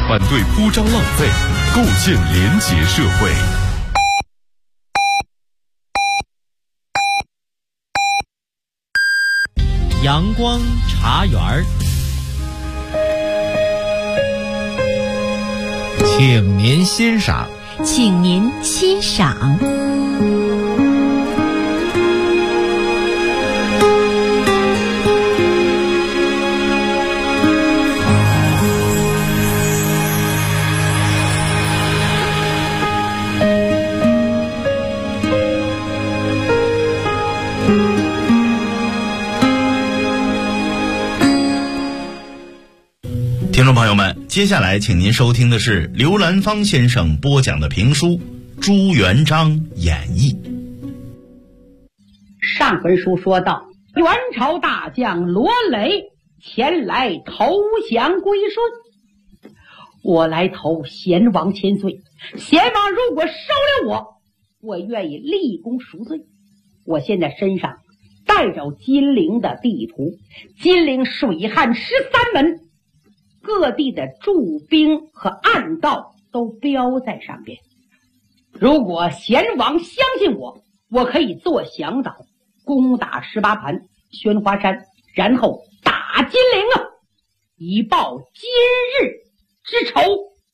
反对铺张浪费，构建廉洁社会。 阳光茶园儿， 请您欣赏。 请您欣赏。 听众朋友们，接下来请您收听的是刘兰芳先生播讲的评书《朱元璋演义》。 上回书说到，元朝大将罗雷前来投降归顺，我来投贤王千岁，贤王如果收了我，我愿意立功赎罪。我现在身上带着金陵的地图，金陵水旱13门，各地的驻兵和暗道都标在上边。如果贤王相信我，我可以做向导，攻打18盘、宣华山，然后打金陵啊，以报今日之仇。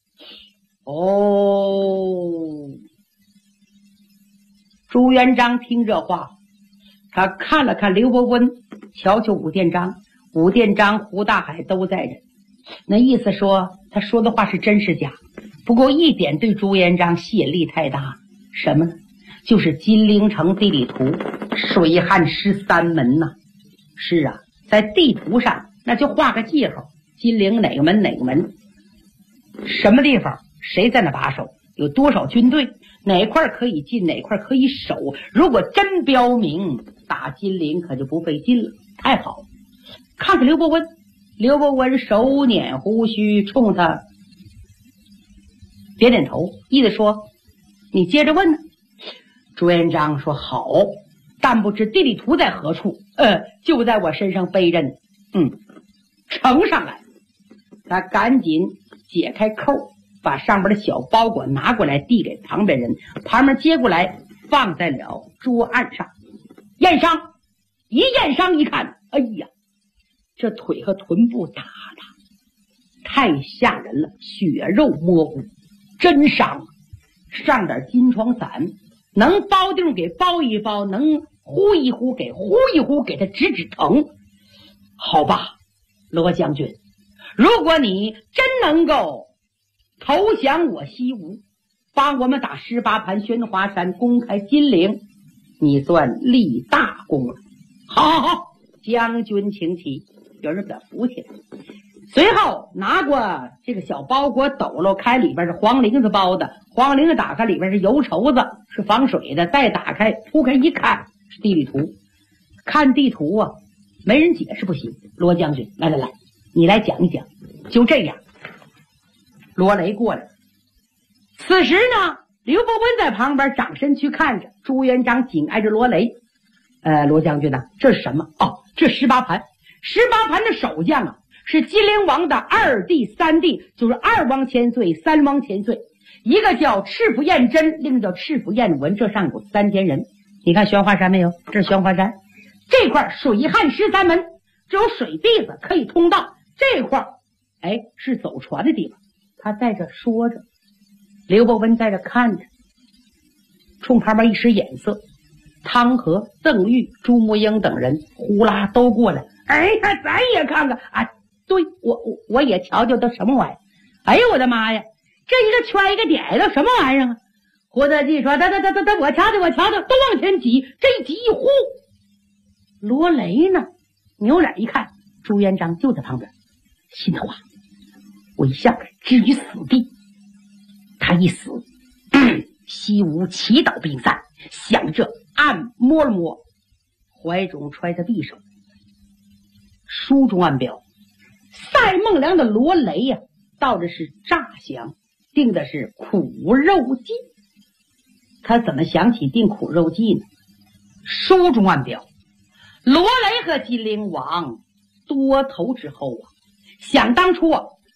朱元璋听这话，他看了看刘伯温，瞧瞧武殿章，武殿章、胡大海都在这，那意思说他说的话是真是假。不过一点对朱元璋吸引力太大，什么呢？就是金陵城地理图，水旱13门呐。是啊，在地图上那就画个记号，金陵哪个门哪个门，什么地方谁在那把守，有多少军队，哪块可以进，哪块可以守。如果真标明，打金陵可就不费劲了。太好，看看刘伯温，刘伯温手捻胡须，冲他点点头，意思说你接着问呢。朱元璋说好，但不知地理图在何处。就在我身上背着呢。呈上来。他赶紧解开扣，把上边的小包裹拿过来递给旁边人，旁边接过来放在了桌案上。验伤，一看，哎呀，这腿和臀部打的太吓人了，血肉模糊，真伤。上点金疮散，能包定给包一包，能呼一呼给呼一呼，给他止止疼。好吧，罗将军，如果你真能够投降我西吴，帮我们打18盘、宣华山，攻开金陵，你算立大功了。好，将军请起。有人给他扶起来，随后拿过这个小包裹，抖搂开，里边是黄绫子包的，黄绫子打开，里边是油绸子，是防水的，再打开铺开一看，是地理图。看地图啊，没人解释不行。罗将军，来，你来讲一讲。就这样，罗雷过来。此时呢，刘伯温在旁边掌身去看着，朱元璋紧挨着罗雷。罗将军呢，这是什么？这18盘，18盘的守将啊，是金陵王的2弟、3弟，就是2王千岁、3王千岁，一个叫赤府彦真，另一个叫赤府彦文，这上有3间人。你看宣华山没有？这是宣华山，这块水旱13门，只有水地子可以通道，这块是走船的地方。他在这说着，刘伯温在这看着，冲旁边一使眼色，汤和、邓玉、朱木英等人呼啦都过来。咱也看看啊！对，我也瞧瞧都什么玩意儿。哎呦我的妈呀，这一个圈一个点都什么玩意儿啊！胡德记说：“我瞧瞧，都往前挤。”这一挤一呼，罗雷呢，扭脸一看，朱元璋就在旁边，心的话，我一下置于死地。他一死，西吴祈祷兵散，想着暗摸了摸，怀中揣着匕首。书中暗表，赛孟良的罗雷呀，到的是诈降，定的是苦肉计。他怎么想起定苦肉计呢？书中暗表，罗雷和金陵王多头之后啊，想当初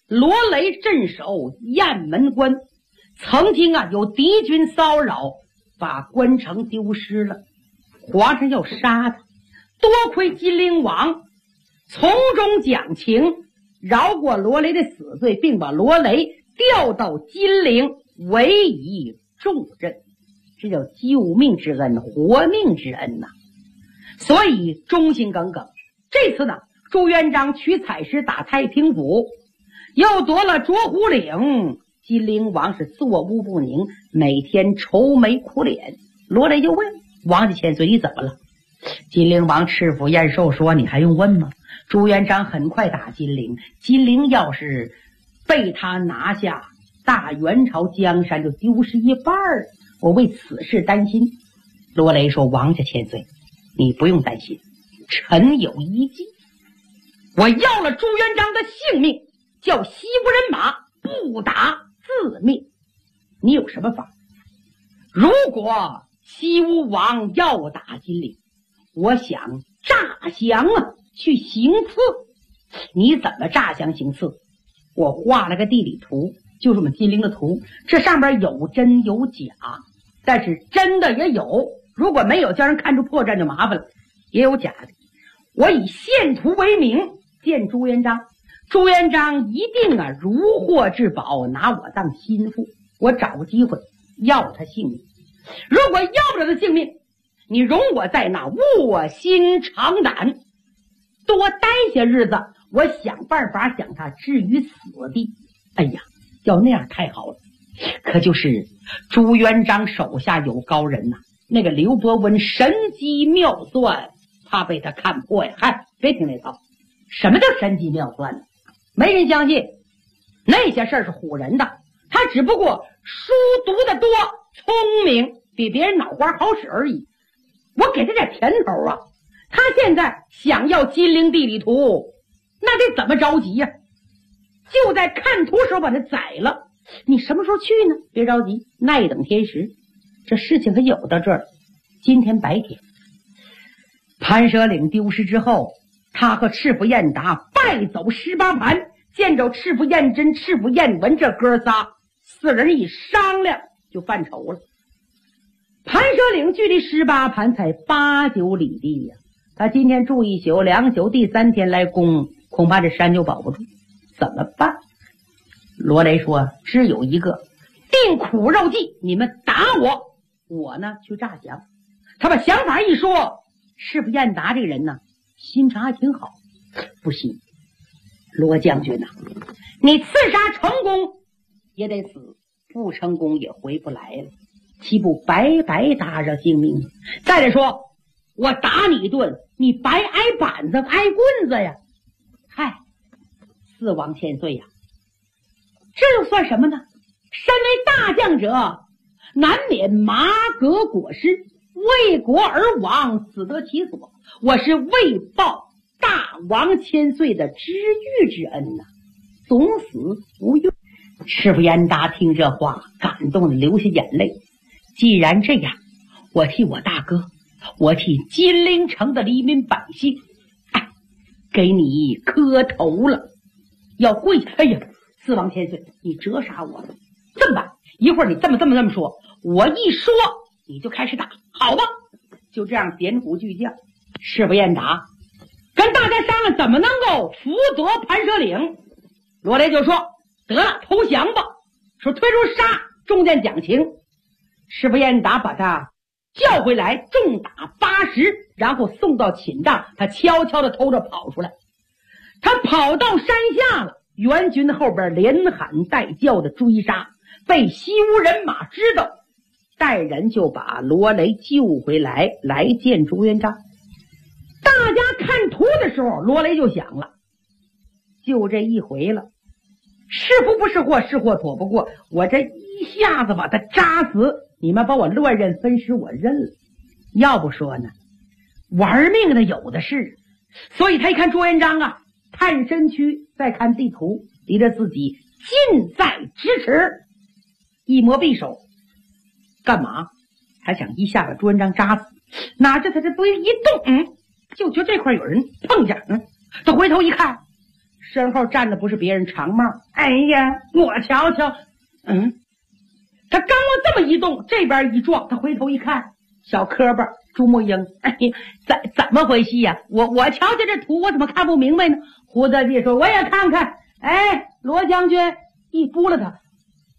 罗雷镇守雁门关，曾经有敌军骚扰，把关城丢失了，皇上要杀他，多亏金陵王从中讲情，饶过罗雷的死罪，并把罗雷调到金陵，委以重任，这叫救命之恩，活命之恩呐。所以忠心耿耿。这次呢，朱元璋取采石打太平府，又夺了卓虎岭，金陵王是坐屋不宁，每天愁眉苦脸。罗雷就问王家千岁，你怎么了？金陵王赤腹燕寿说，你还用问吗？朱元璋很快打金陵，金陵要是被他拿下，大元朝江山就丢失一半儿，我为此事担心。罗雷说，王家千岁，你不用担心，臣有一计，我要了朱元璋的性命，叫西吴人马不打自灭。你有什么法？如果西吴王要打金陵，我想诈降去行刺。你怎么诈降行刺？我画了个地理图，就是我们金陵的图，这上面有真有假，但是真的也有，如果没有叫人看出破绽就麻烦了，也有假的。我以献图为名见朱元璋，朱元璋一定如获至宝，拿我当心腹，我找个机会要他性命。如果要不了他性命，你容我在那卧薪尝胆，多待些日子，我想办法将他置于死地。哎呀，要那样太好了。可就是朱元璋手下有高人呐，那个刘伯温神机妙算，怕被他看破呀。嗨，别听那套，什么叫神机妙算呢？没人相信，那些事儿是唬人的。他只不过书读得多，聪明，比别人脑瓜好使而已。我给他点甜头啊！他现在想要金陵地理图，那得怎么着急呀？就在看图时候把他宰了。你什么时候去呢？别着急，耐等天时。这事情可有到这儿。今天白天，盘蛇岭丢失之后，他和赤腹燕达败走18盘，见着赤腹燕真、赤腹燕文这哥仨，四人一商量就犯愁了。盘蛇岭距离18盘才8、9里地呀，他今天住1宿2宿，第3天来攻，恐怕这山就保不住，怎么办？罗雷说，只有一个，定苦肉计，你们打我，我呢去诈降。他把想法一说，赤腹燕达这个人呢，心肠还挺好。不行，罗将军呐，你刺杀成功也得死，不成功也回不来了，岂不白白搭上性命？再者说，我打你一顿，你白挨板子挨棍子呀。嗨，四王千岁呀，这又算什么呢？身为大将者，难免麻革裹尸，为国而亡，死得其所。我是为报大王千岁的知遇之恩呐，总死不用。赤腹燕达听这话，感动的流下眼泪。既然这样，我替我大哥，我替金陵城的黎民百姓，给你磕头了，要跪下。哎呀，四王千岁，你折杀我了。这么办？一会儿你这么说，我一说你就开始打，好吧？就这样点虎巨将。赤腹燕达跟大家商量怎么能够辅佐盘蛇岭。罗雷就说，得了，投降吧。说推出杀，中间讲情。赤腹燕达把他叫回来，重打80，然后送到寝帐，他悄悄地偷着跑出来。他跑到山下了，援军后边连喊带叫的追杀，被西吴人马知道，带人就把罗雷救回来，来见朱元璋。大家看图的时候，罗雷就想了，就这一回了，是福不是祸，是祸躲不过，我这一下子把他扎死，你们把我乱刃分尸，我认了。要不说呢，玩命的有的是。所以他一看朱元璋探身躯，再看地图，离着自己近在咫尺，一摸匕首，干嘛？还想一下把朱元璋扎死。哪知他这堆一动，就觉得这块有人碰见，他回头一看， 身后站的不是别人，长帽。哎呀，我瞧瞧，他刚往这么一动，这边一撞，他回头一看，小磕巴朱木英，哎，怎么回事呀？我瞧瞧这图，我怎么看不明白呢？胡德记说：“我也看看。”哎，罗将军一拨了他，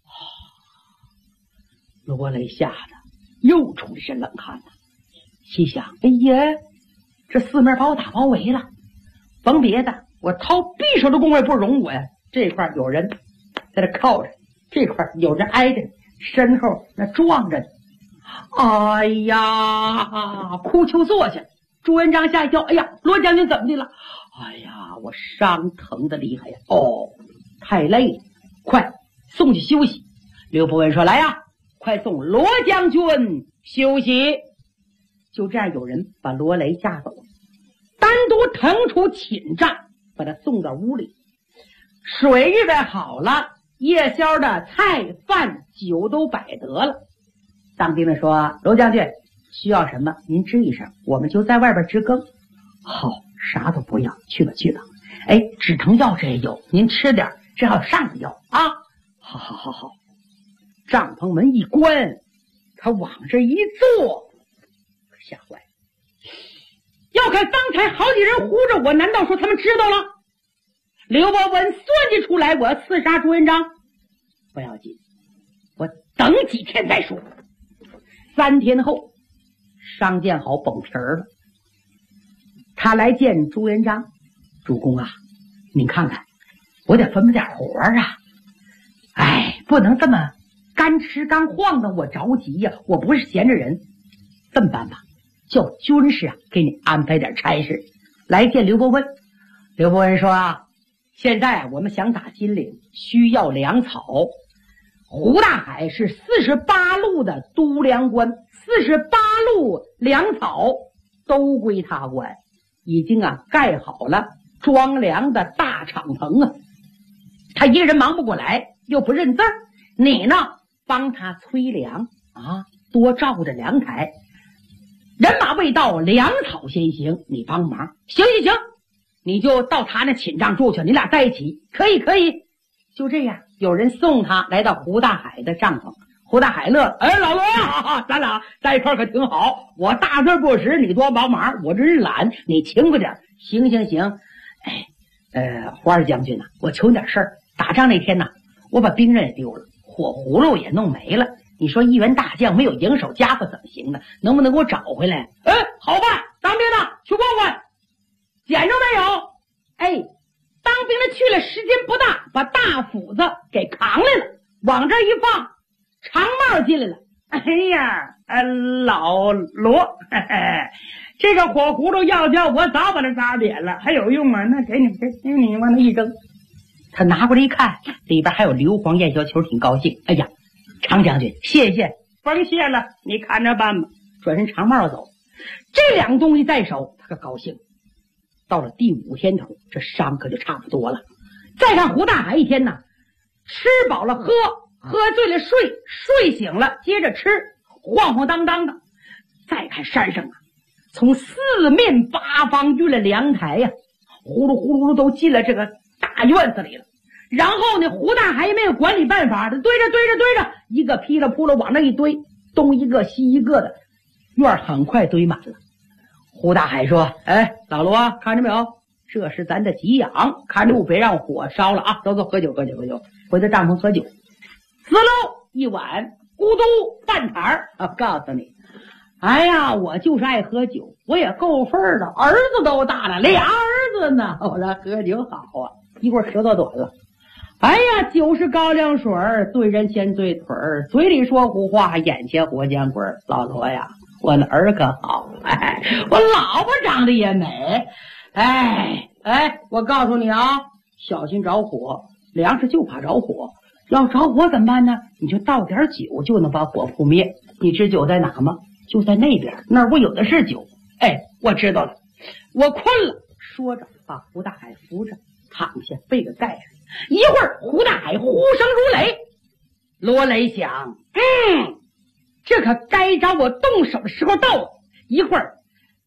罗雷吓得又出一身冷汗了，心想：哎呀，这四面把我打包围了，甭别的，我掏匕首的功夫也不容我呀。这块有人在这靠着，这块有人挨着，身后那撞着。哎呀，哭秋坐下。朱元璋吓一跳，哎呀，罗将军怎么的了？哎呀，我伤疼的厉害呀！哦，太累了，快送去休息。刘伯温说：“来呀，快送罗将军休息。”就这样，有人把罗雷架走了，单独腾出寝帐，把他送到屋里。水预备好了，夜宵的菜饭酒都摆得了。当兵的说：“罗将军需要什么，您吱一声，我们就在外边支更。”好，啥都不要，去吧去吧。哎，止疼药这也有，您吃点，这还有上的药啊。好。帐篷门一关，他往这一坐，吓坏了。要看刚才好几人呼着我，难道说他们知道了？刘伯温算计出来，我要刺杀朱元璋，不要紧，我等几天再说。3天后，商建好绷皮儿了，他来见朱元璋。主公啊，您看看，我得分配点活啊。哎，不能这么干吃干晃的，我着急呀，我不是闲着人。这么办吧，叫军士啊给你安排点差事。来见刘伯温。刘伯温说啊，现在我们想打金陵，需要粮草。胡大海是48路的都粮官，48路粮草都归他管，已经盖好了装粮的大敞篷啊。他一个人忙不过来，又不认字儿，你呢帮他催粮啊，多照顾着粮台。人马未到，粮草先行，你帮忙。行，你就到他那寝帐住去，你俩在一起。可以。就这样，有人送他来到胡大海的帐篷。胡大海乐了，哎，老罗啊，咱俩在一块可挺好。我大字不识，你多帮忙，我这是懒，你勤快点。行。哎，花儿将军我求你点事儿。打仗那天我把兵刃也丢了，火葫芦也弄没了。你说一员大将没有营手家伙怎么行呢？能不能给我找回来？好办，当兵的去问问，捡着没有？哎，当兵的去了，时间不大，把大斧子给扛来了，往这一放，长帽进来了。哎呀，老罗，这个火葫芦要叫我早把它扎扁了，还有用吗？那给你往那一扔。他拿过来一看，里边还有硫磺燕小球，挺高兴。哎呀，常将军，谢谢，甭谢了，你看着办吧。转身长帽走，这两个东西在手，他可高兴。到了第5天头，这伤可就差不多了。再看胡大海一天吃饱了喝醉了睡醒了接着吃，晃晃荡荡的。再看山上从4面8方运了粮台呀，呼噜都进了这个大院子里了。然后呢，胡大海也没有管理办法，他堆着，一个噼里扑啦往那一堆，东一个西一个的，院很快堆满了。胡大海说：“哎，老罗，看着没有？这是咱的给养，看住别让火烧了啊！走，喝酒，回到帐篷喝酒。滋溜一碗，咕嘟半坛儿啊！告诉你，哎呀，我就是爱喝酒，我也够份儿的，儿子都大了，2儿子呢，我这喝酒好啊！一会儿舌头短了。哎呀，酒是高粱水儿，对人先对腿儿，嘴里说胡话，眼前活见鬼儿。老罗呀，我的儿可好，哎，我老婆长得也美，哎，我告诉你小心着火，粮食就怕着火，要着火怎么办呢？你就倒点酒就能把火扑灭。你知酒在哪吗？就在那边，那儿我有的是酒。哎，我知道了，我困了。说着，把胡大海扶着躺下，被子盖上。一会儿，胡大海呼声如雷。罗雷想，这可该找我动手的时候到了。一会儿，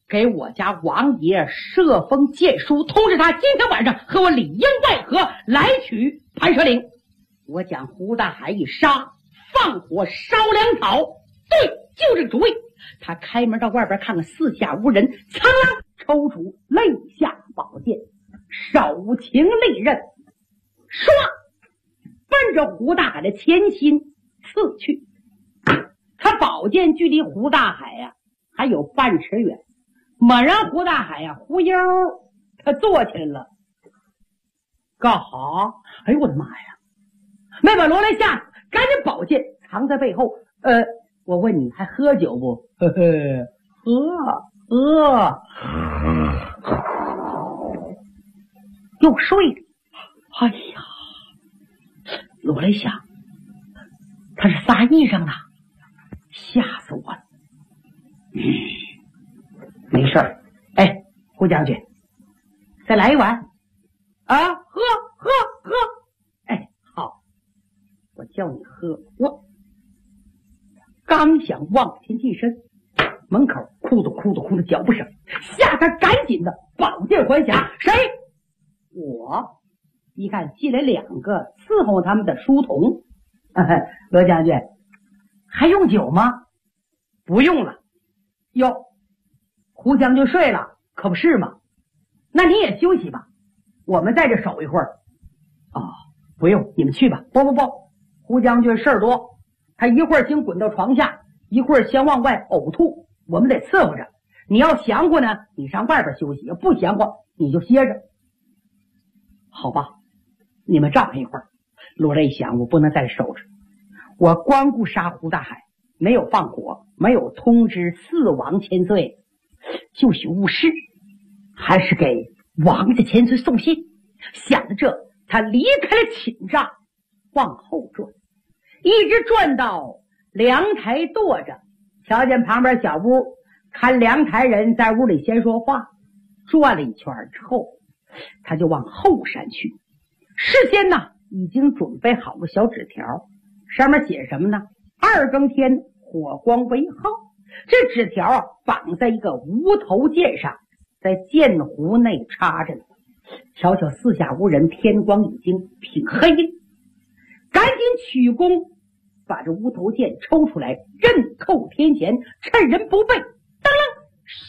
给我家王爷设封荐书，通知他今天晚上和我里应外合来取盘蛇岭。我将胡大海一杀，放火烧粮草，对，就这个主意。他开门到外边看看，四下无人，苍啷抽出肋下宝剑，手擎利刃，唰，奔着胡大海的前心刺去。他宝剑距离胡大海呀还有半尺远，猛然胡大海呀忽悠，他坐起来了。干哈？哎呦我的妈呀！没把罗雷吓死，赶紧宝剑藏在背后。我问你还喝酒不？呵呵，喝。又睡了。哎呀，罗雷想，他是撒癔症啊，吓死我了。没事儿。哎，胡将军，再来一碗啊！喝。哎，好，我叫你喝。我刚想往前起身，门口哭的脚步声，吓他赶紧的宝剑还匣。谁？我。一看进来两个伺候他们的书童。罗将军，还用酒吗？不用了。哟，胡将军睡了，可不是吗？那你也休息吧，我们在这守一会儿。不用，你们去吧。不，胡将军事儿多，他一会儿竟滚到床下，一会儿先往外呕吐，我们得伺候着。你要详乎呢，你上外边休息；要不详乎，你就歇着。好吧，你们照看一会儿。罗雷一想，我不能再守着，我光顾杀胡大海，没有放火，没有通知四王千岁，就许误事，还是给王家千岁送信。想着这，他离开了寝帐，往后转，一直转到凉台坐着，瞧见旁边小屋，看凉台人在屋里先说话，转了一圈之后，他就往后山去。事先呢已经准备好个小纸条，上面写什么呢？2更天火光为号。这纸条绑在一个无头剑上，在剑壶内插着呢。瞧瞧四下无人，天光已经挺黑了，赶紧取弓，把这无头剑抽出来，刃扣天前，趁人不备，当啷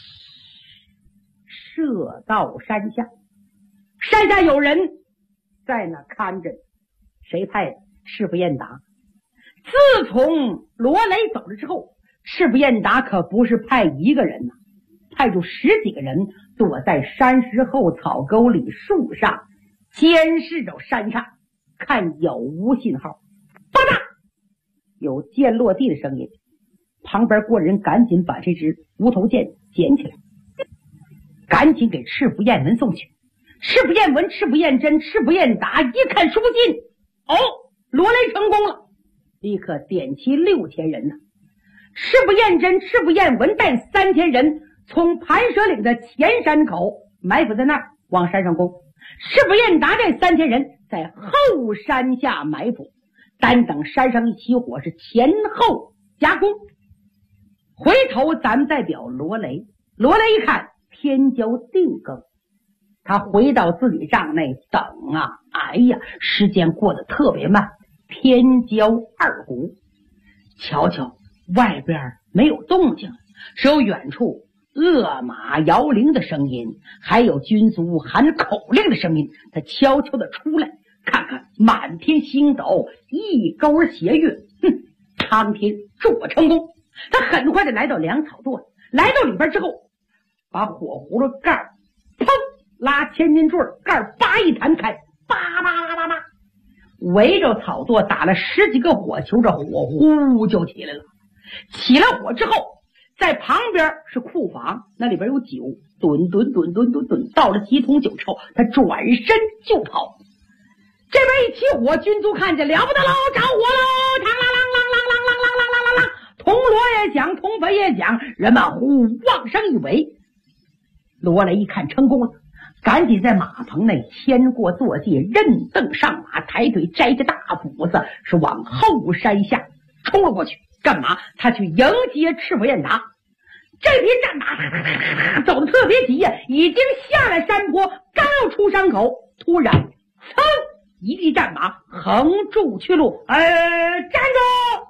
射到山下。山下有人在那看着，谁派的？赤不彦达。自从罗雷走了之后，赤不彦达可不是派一个人呐，派出10几个人躲在山石后草沟里树上，监视着山上，看有无信号。吧嗒，有剑落地的声音，旁边过人赶紧把这支无头剑捡起来，赶紧给赤不彦文送去。赤不彦文、赤不彦真、赤不彦达一看书信，罗雷成功了，立刻点齐6000人呢。赤不彦真、赤不彦文带3000人从盘蛇岭的前山口埋伏在那儿，往山上攻。赤不彦达这3000人在后山下埋伏，单等山上一起火，是前后夹攻。回头咱们再表罗雷。罗雷一看天将定更，他回到自己帐内等啊，哎呀，时间过得特别慢，天交2鼓。瞧瞧外边没有动静，只有远处勒马摇铃的声音，还有军卒喊口令的声音。他悄悄地出来看看，满天星斗，一钩斜月，苍天助我成功。他很快地来到粮草垛，来到里边之后，把火葫芦盖砰拉千斤坠，盖叭一弹开，叭叭叭叭叭，围着草垛打了10几个火球，这火呼就起来了。起了火之后，在旁边是库房，那里边有酒，吨，倒了几桶酒之后，他转身就跑。这边一起火，军卒看见了不得喽，着火喽！嘡啷啷啷啷啷啷啷啷啷啷，铜锣也响，铜钹也响，人们呼往上一围。罗雷一看成功了，赶紧在马棚内牵过坐骑，任凳上马，抬腿摘着大斧子，是往后山下冲了过去。干嘛？他去迎接赤不彦达。 这匹战马走得特别急呀，已经下了山坡，刚要出山口，突然噌，一匹战马横住去路，站住！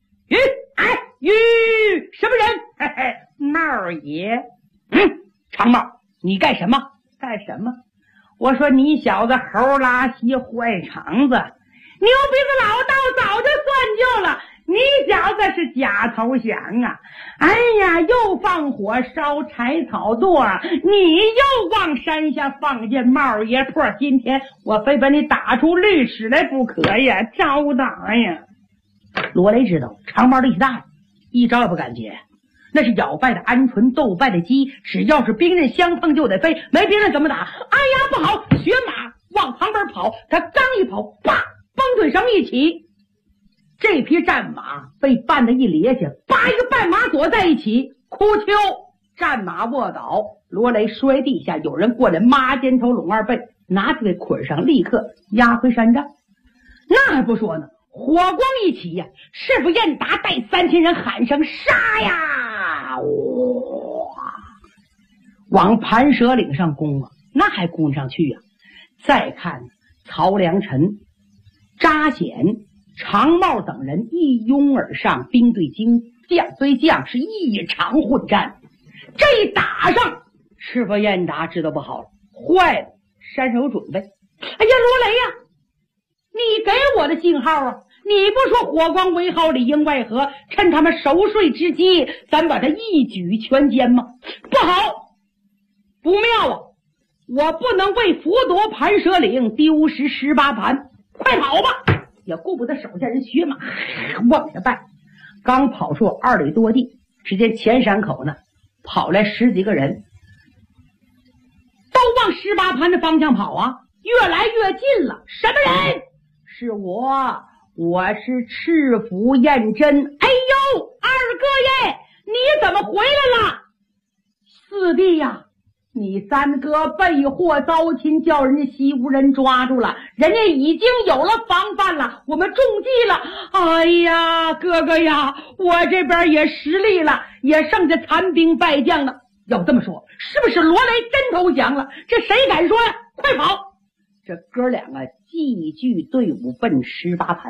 什么人？嘿嘿，帽爷。长帽，你干什么？干什么？我说你小子猴拉稀坏肠子，牛鼻子老道早就算旧了，你小子是假投降啊！哎呀，又放火烧柴草垛，你又往山下放进帽爷破，今天我非把你打出律史来不可呀，招打呀！罗雷知道长毛力气大，一招也不敢接，那是咬败的鹌鹑，斗败的鸡，只要是兵刃相碰就得飞，没别人怎么打？哎呀，不好！雪马往旁边跑，他刚一跑，啪，绷腿绳一起，这匹战马被绊得一趔趄，把一个绊马锁在一起，哭秋，战马卧倒，罗雷摔地下，有人过来抹肩头拢二背，拿起来捆上，立刻押回山寨。那还不说呢，火光一起呀，师傅燕达带3000人喊声杀呀，哇，往盘蛇岭上攻啊，那还攻上去呀。再看曹良臣、扎显、长帽等人一拥而上，兵对将对将是一场混战。这一打上，师傅燕达知道不好了，坏了，山上有准备。哎呀，罗雷呀，你给我的信号啊！你不说火光为号，里应外合，趁他们熟睡之机，咱把他一举全歼吗？不好，不妙啊！我不能为俘夺盘蛇岭丢失18盘，快跑吧！也顾不得手下人血马往下败，刚跑出2里多地，只见前山口呢跑来10几个人，都往18盘的方向跑啊，越来越近了。什么人？是我是赤府燕真。哎呦，二哥爷，你怎么回来了？四弟呀，你三哥被祸遭擒，叫人家西吴人抓住了，人家已经有了防范了，我们中计了。哎呀，哥哥呀，我这边也失利了，也剩下残兵败将了。要这么说，是不是罗雷真投降了？这谁敢说呀？快跑！这哥俩继聚队伍奔18盘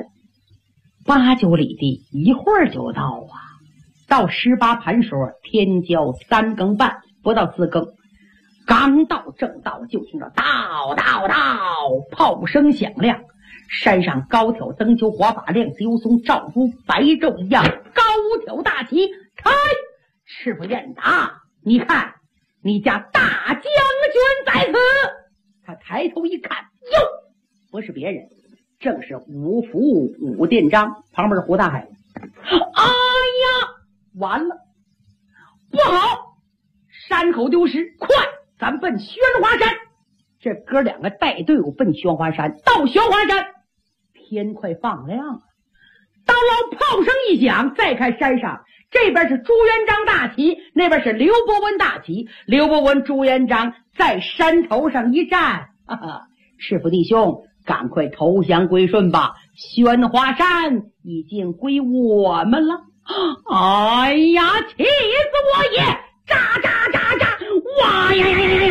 ，8、9里地，一会儿就到啊。到18盘时候，天交3更半，不到4更。刚到正道，就听着道，炮声响亮，山上高挑灯球，火把亮，油松照出白昼一样，高挑大旗开。赤府燕达，你看你家大将军在此。他抬头一看，哟，不是别人，正是五福武殿章，旁边是胡大海。哎呀，完了，不好，山口丢失，快，咱奔宣华山。这哥两个带队伍奔宣华山，到宣华山，天快放亮了，当啷炮声一响，再看山上，这边是朱元璋大旗，那边是刘伯温大旗。刘伯温、朱元璋在山头上一站，哈哈，师傅弟兄，赶快投降归顺吧，宣华山已经归我们了。哎呀，气死我也！炸！哇呀！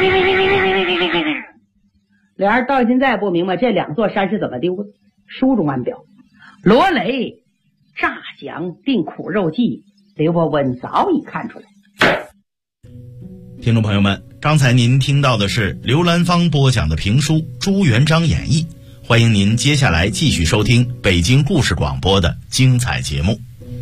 俩人到现在不明白这2座山是怎么丢的。书中暗表，罗雷诈降并苦肉计，刘伯温早已看出来。 听众朋友们，刚才您听到的是刘兰芳播讲的评书《朱元璋演义》，欢迎您接下来继续收听北京故事广播的精彩节目。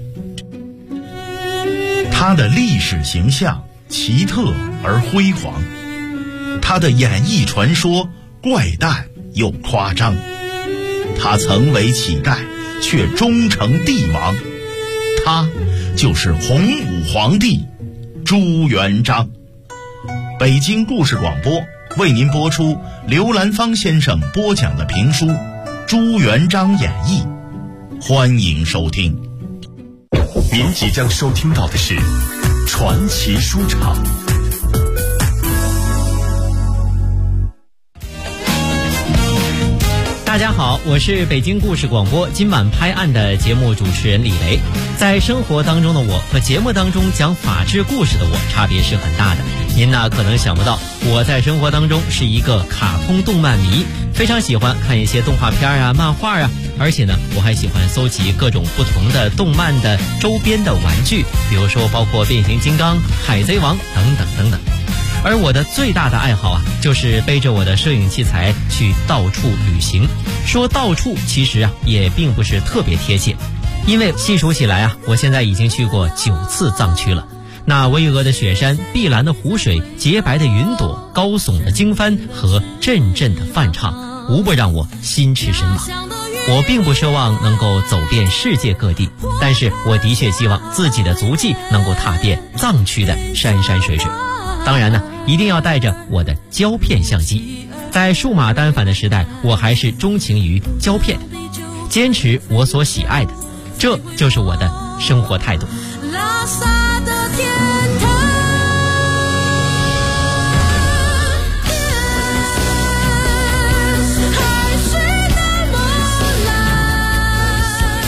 他的历史形象奇特而辉煌，他的演艺传说怪诞又夸张，他曾为乞丐却终成帝王，他就是洪武皇帝朱元璋。北京故事广播为您播出刘兰芳先生播讲的评书《朱元璋演义》，欢迎收听。 您即将收听到的是传奇书场。 大大家好，我是北京故事广播今晚拍案的节目主持人李雷。在生活当中的我和节目当中讲法治故事的我差别是很大的。您呢可能想不到，我在生活当中是一个卡通动漫迷，非常喜欢看一些动画片啊、漫画啊，而且呢我还喜欢搜集各种不同的动漫的周边的玩具，比如说包括变形金刚、海贼王等等等等。而我的最大的爱好啊，就是背着我的摄影器材去到处旅行。说到处其实啊也并不是特别贴切，因为细数起来啊，我现在已经去过9次藏区了。那巍峨的雪山、碧蓝的湖水、洁白的云朵、高耸的经幡和阵阵的梵唱，无不让我心驰神往。我并不奢望能够走遍世界各地，但是我的确希望自己的足迹能够踏遍藏区的山山水水。当然呢，一定要带着我的胶片相机。在数码单反的时代，我还是钟情于胶片，坚持我所喜爱的，这就是我的生活态度。拉萨的天堂，海水那么蓝。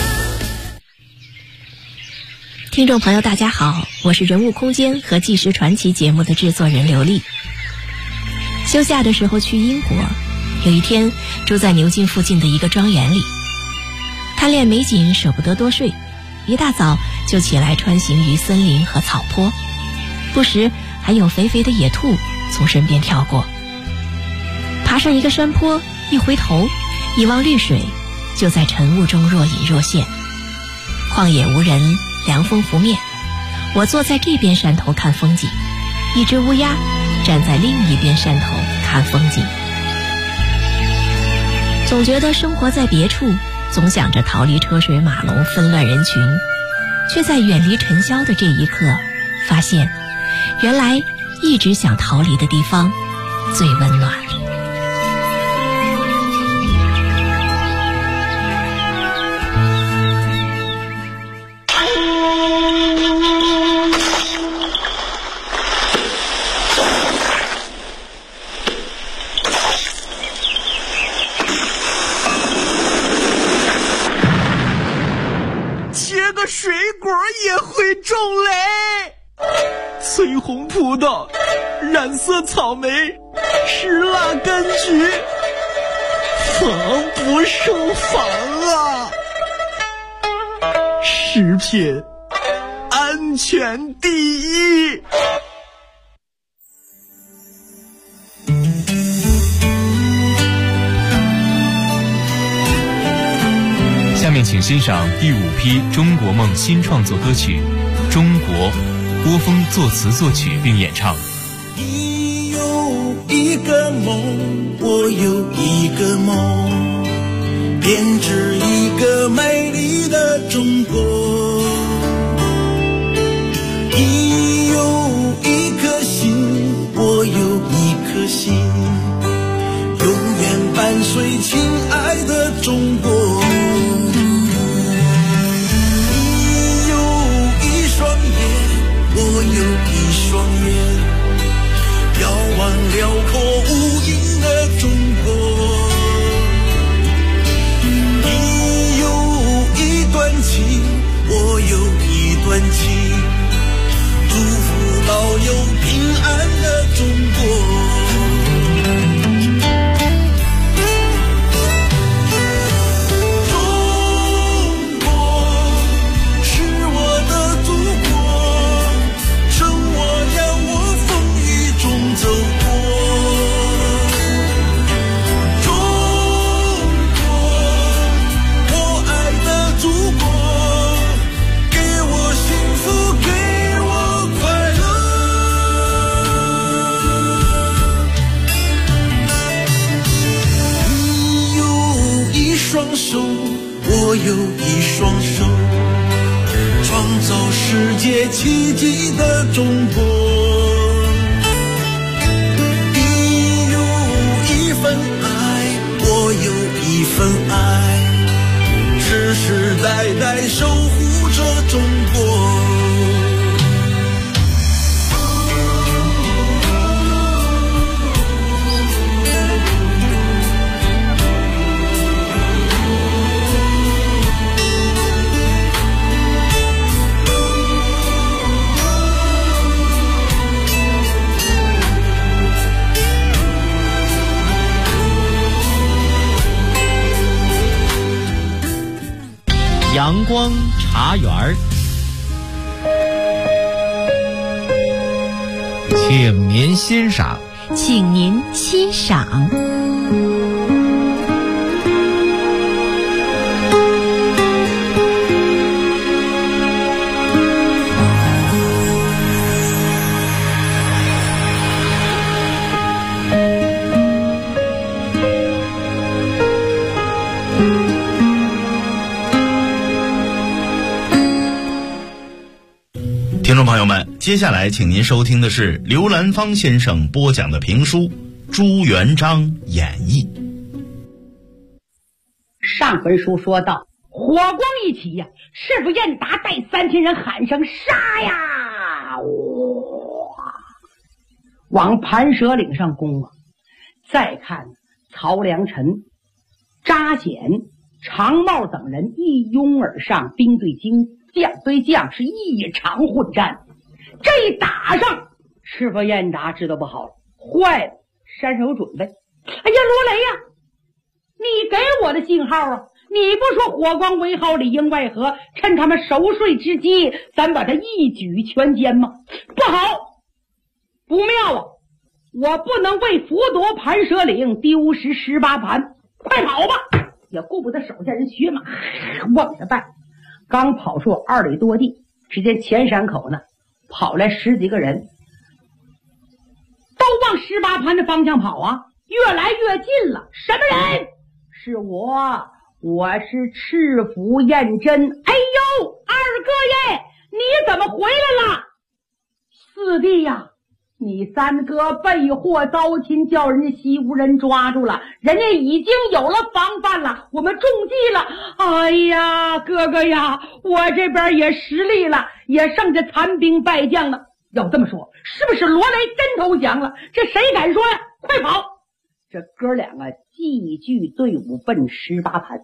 听众朋友大家好，我是人物空间和纪实传奇节目的制作人刘丽。休假的时候去英国，有一天住在牛津附近的一个庄园里，贪恋美景舍不得多睡，一大早就起来穿行于森林和草坡，不时还有肥肥的野兔从身边跳过。爬上一个山坡，一回头一望绿水，就在晨雾中若隐若现。旷野无人，凉风拂面，我坐在这边山头看风景，一只乌鸦站在另一边山头看风景。总觉得生活在别处，总想着逃离车水马龙纷乱人群，却在远离尘嚣的这一刻发现，原来一直想逃离的地方最温暖。 水果也会种雷，翠红葡萄，染色草莓，石蜡柑橘，防不胜防啊！食品安全第一。 下面请欣赏第5批中国梦新创作歌曲《中国》，郭峰作词作曲并演唱。 你有一个梦，我有一个梦，编织一个美丽的中国。你有一颗心，我有一颗心，永远伴随亲爱的中国。我有一双眼，遥望辽阔无垠的中国。你有一段情，我有一段情，祝福保佑平安的中国。我有一双手，创造世界奇迹的中国。你有一份爱，我有一份爱，世世代代守护着中国。 光茶园儿， 请您欣赏。 请您欣赏。 听众朋友们，接下来请您收听的是刘兰芳先生播讲的评书《朱元璋演义》。 上回书说到，火光一起呀，师傅燕达带3000人喊声杀呀，哇，往盘蛇岭上攻啊！再看曹良臣、扎显、常茂等人一拥而上，兵对将对将是一场混战。这一打上，师傅燕达知道不好了，坏了，山上有准备。哎呀，罗雷呀，你给我的信号啊！你不说火光为号里应外合，趁他们熟睡之机，咱把他一举全歼吗？不好，不妙啊！我不能为俘夺盘蛇岭丢失18盘，快跑吧！也顾不得手下人血马往下办。刚跑出2里多地，只见前山口呢跑来10几个人，都往18盘的方向跑啊，越来越近了。什么人？是我是赤府燕真。哎呦，二哥耶，你怎么回来了？四弟呀，你三哥被祸遭擒，叫人家西吴人抓住了，人家已经有了防范了，我们中计了。哎呀，哥哥呀，我这边也失利了，也剩下残兵败将了。要这么说，是不是罗雷真投降了？这谁敢说呀？快跑！这哥俩啊，继聚队伍奔18盘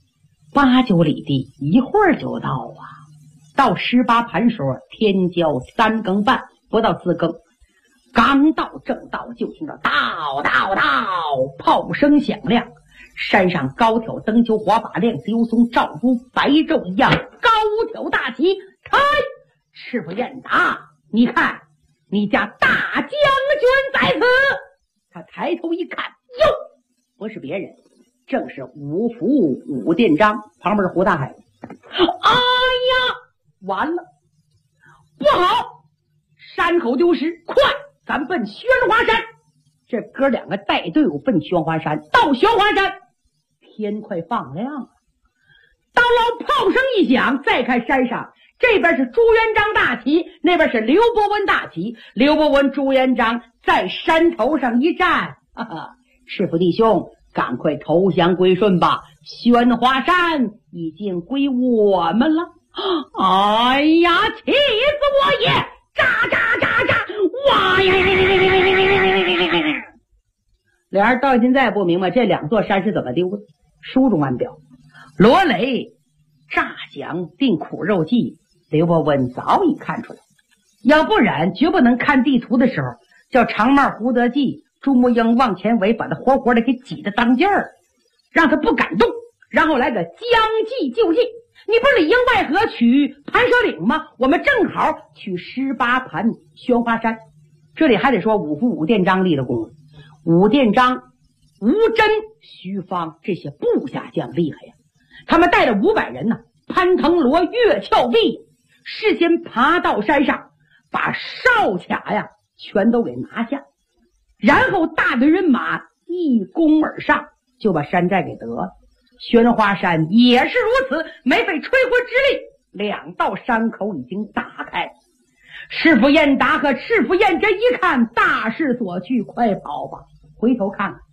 ，8、9里地，一会儿就到啊。到18盘时候，天交3更半，不到4更。刚到正道，就听到道道道，炮声响亮，山上高挑灯球火把亮，自由松照如白昼一样，高挑大旗开。师傅燕达，你看你家大将军在此。他抬头一看，哟，不是别人，正是五福武殿章，旁边是胡大海。哎呀，完了，不好，山口丢失，快，咱奔宣华山。这哥两个带队伍奔宣华山，到宣华山天快放亮了，当啷炮声一响，再看山上，这边是朱元璋大旗，那边是刘伯温大旗。刘伯温、朱元璋在山头上一站，哈哈，师傅弟兄，赶快投降归顺吧，宣华山已经归我们了。哎呀，气死我也！喳喳喳喳，哇呀呀呀呀呀呀呀！俩人到现在不明白这2座山是怎么丢的。书中暗表，罗雷诈降定苦肉计，刘伯温早已看出来，要不然绝不能看地图的时候叫长帽胡德记、朱木英往前围，把他活活的给挤得当劲儿，让他不敢动，然后来个将计就计。你不是里应外合取盘蛇岭吗？我们正好取18盘宣华山。这里还得说五福武殿章立的功，武殿章、吴真、徐芳这些部下将厉害呀，他们带着500人呢，攀藤萝、越峭壁，事先爬到山上，把哨卡呀全都给拿下，然后大队人马一攻而上，就把山寨给得了。宣华山也是如此，没费吹灰之力，2道山口已经打开。师傅燕达和赤府燕真一看大势所趋，快跑吧！回头看看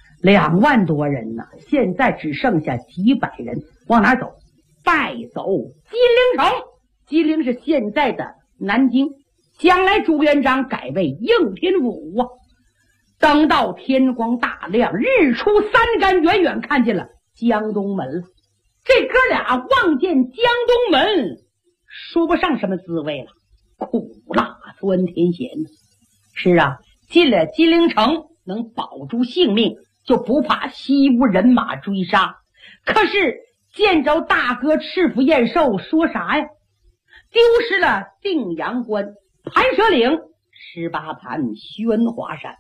，2万多人呢，现在只剩下几百人，往哪走？败走金陵城。金陵是现在的南京，将来朱元璋改为应天府啊。等到天光大亮，日出3竿，远远看见了江东门了。这哥俩望见江东门，说不上什么滋味了，苦辣酸甜咸。是啊，进了金陵城能保住性命，就不怕西吴人马追杀。可是见着大哥赤腹燕寿说啥呀？丢失了定阳关、盘蛇岭、18盘宣华山，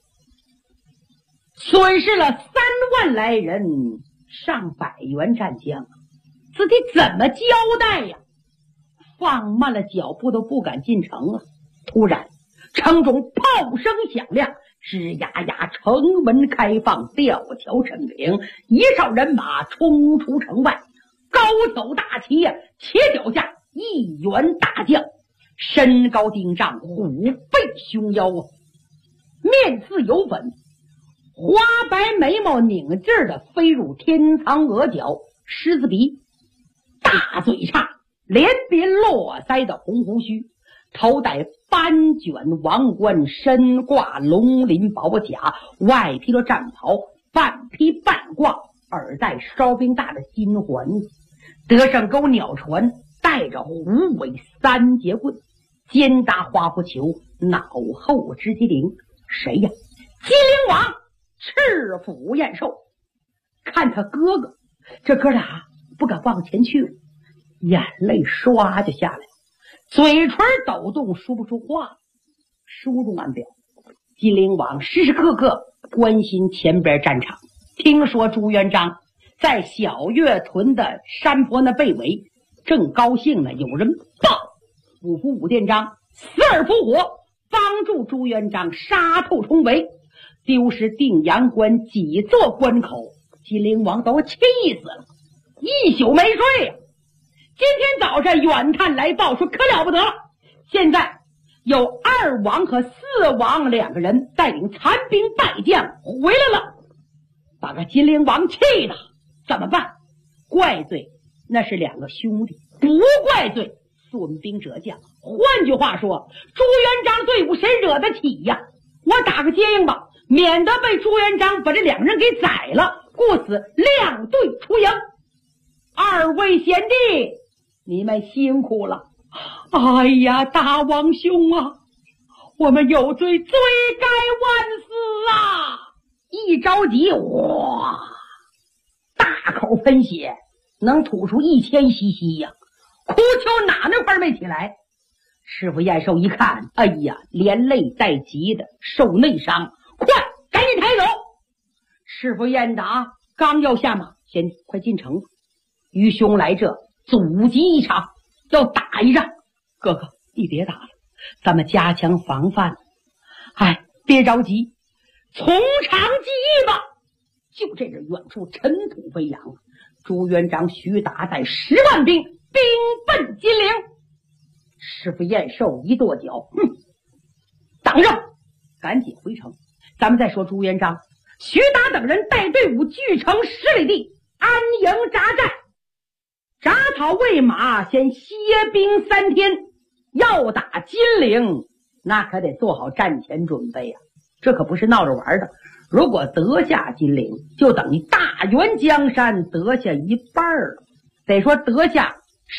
损失了3万来人，上百员战将，自己怎么交代呀？放慢了脚步都不敢进城啊！突然城中炮声响亮，吱呀呀，城门开放，吊桥成岭，一哨人马冲出城外，高挑大旗呀，且脚下一员大将，身高顶丈，虎背熊腰啊，面似油粉，花白眉毛拧劲儿的飞入天苍额角，狮子鼻，大嘴叉，连边络腮的红胡须，头戴斑卷王冠，身挂龙鳞宝甲，外披着战袍，半披半挂，耳戴烧饼大的金环，得上钩鸟船，带着虎尾3节棍，肩搭花布球，脑后直击灵。谁呀？金陵王赤腹燕寿。看他哥哥，这哥俩不敢往前去了，眼泪唰就下来了，嘴唇抖动，说不出话。书中暗表，金陵王时时刻刻关心前边战场，听说朱元璋在小月屯的山坡那被围，正高兴呢，有人报五福武殿章死而复活，帮助朱元璋杀透重围，丢失定阳关几座关口。金陵王都气死了，一宿没睡呀。今天早上远探来报说可了不得了，现在有2王和4王2个人带领残兵败将回来了，把个金陵王气的怎么办？怪罪那是2个兄弟，不怪罪损兵折将。换句话说，朱元璋队伍谁惹得起呀？我打个接应吧，免得被朱元璋把这2人给宰了，故此2队出营。2位贤弟，你们辛苦了。哎呀，大王兄啊，我们有罪，罪该万死啊！一着急，哇，大口喷血，能吐出1000cc呀，哭求哪那块没起来。赤腹燕寿一看，哎呀，连累带急的，受内伤，快赶紧抬走。赤腹燕达刚要下马，贤弟快进城，愚兄来这阻击一场，要打一仗。哥哥你别打了，咱们加强防范。哎，别着急，从长计议吧。就这阵远处尘土飞扬，朱元璋徐达带10万兵兵奔金陵。赤腹燕寿一跺脚，等着，赶紧回城。咱们再说朱元璋，徐达等人带队伍据城10里地，安营扎寨，铡草喂马，先歇兵3天。要打金陵，那可得做好战前准备呀，这可不是闹着玩的。如果得下金陵，就等于大元江山得下一半了，得说得下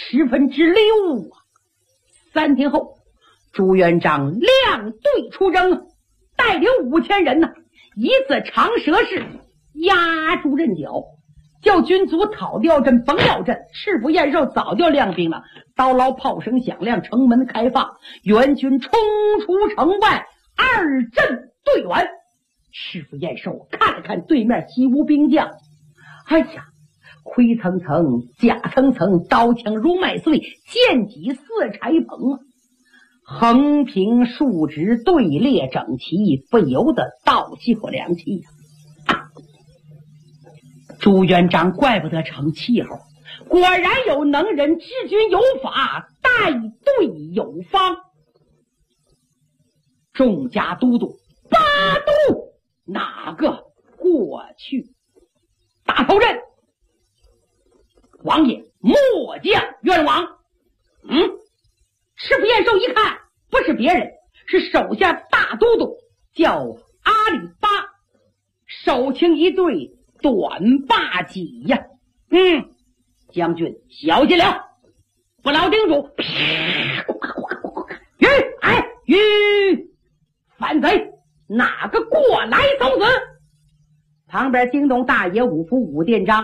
6/10啊。3天后，朱元璋亮队出征，带领5000人呢，以此长蛇式压住阵脚，叫军卒讨掉阵，甭要阵。赤腹燕寿早就亮兵了，刀牢炮声响亮，城门开放，援军冲出城外，2阵对员。赤腹燕寿看了看对面西吴兵将，哎呀，盔层层，甲层层，刀枪如麦穗，剑戟似柴棚啊！横平竖直，队列整齐，不由得倒吸口凉气呀。朱元璋怪不得成气候，果然有能人，治军有法，带队有方。众家都督八都哪个过去？大头阵，王爷末将冤枉。赤腹燕寿一看，不是别人，是手下大都督，叫阿里巴，手擎一对短把戟呀。将军小心了，不劳叮嘱。反贼哪个过来送死？旁边惊动大爷五福武殿章，